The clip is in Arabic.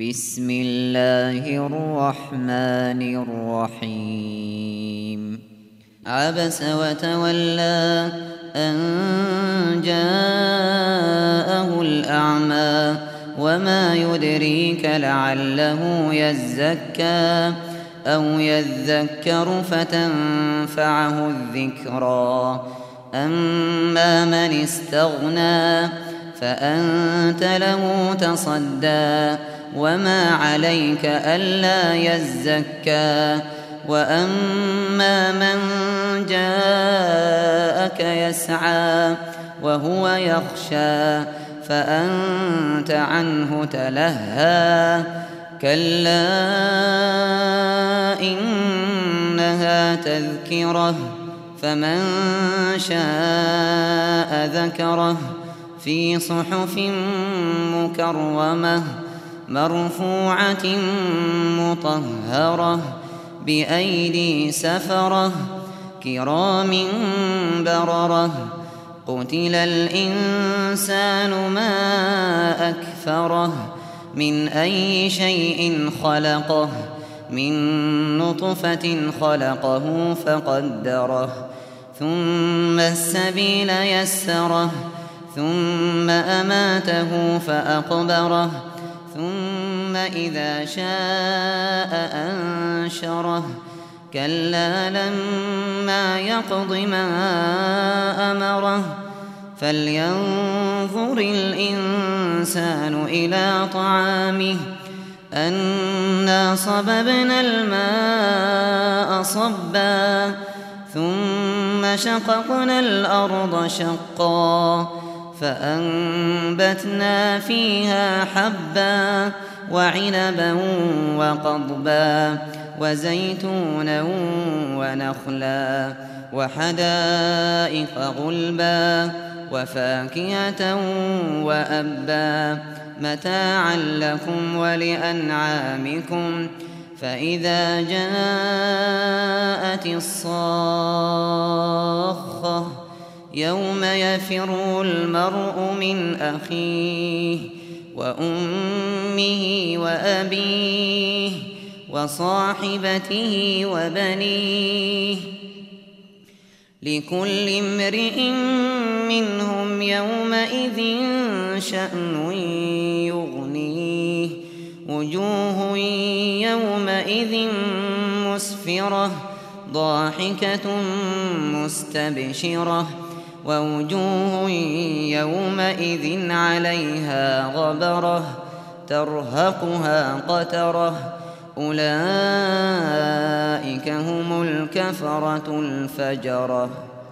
بسم الله الرحمن الرحيم عبس وتولى أن جاءه الأعمى وما يدريك لعله يزكى أو يذكر فتنفعه الذكرى أما من استغنى فأنت له تصدى وما عليك ألا يزكى وأما من جاءك يسعى وهو يخشى فأنت عنه تلهى كلا إنها تذكرة فمن شاء ذكره في صحف مكرمة مرفوعة مطهرة بأيدي سفرة كرام بررة قتل الإنسان ما أكفره من أي شيء خلقه من نطفة خلقه فقدره ثم السبيل يسره ثم أماته فأقبره ثم إذا شاء أنشره كلا لما يقض ما أمره فلينظر الإنسان إلى طعامه أنا صببنا الماء صبا ثم شققنا الأرض شقا فأنبتنا فيها حبا وعنبا وقضبا وزيتونا ونخلا وحدائق غلبا وفاكهة وأبا متاعا لكم ولأنعامكم فإذا جاءت الصاخة يوم يفر المرء من أخيه وأمه وأبيه وصاحبته وبنيه لكل امرئ منهم يومئذ شأن يغنيه وجوه يومئذ مسفرة ضاحكة مستبشرة ووجوه يومئذ عليها غبرة ترهقها قترة أولئك هم الكفرة الفجرة.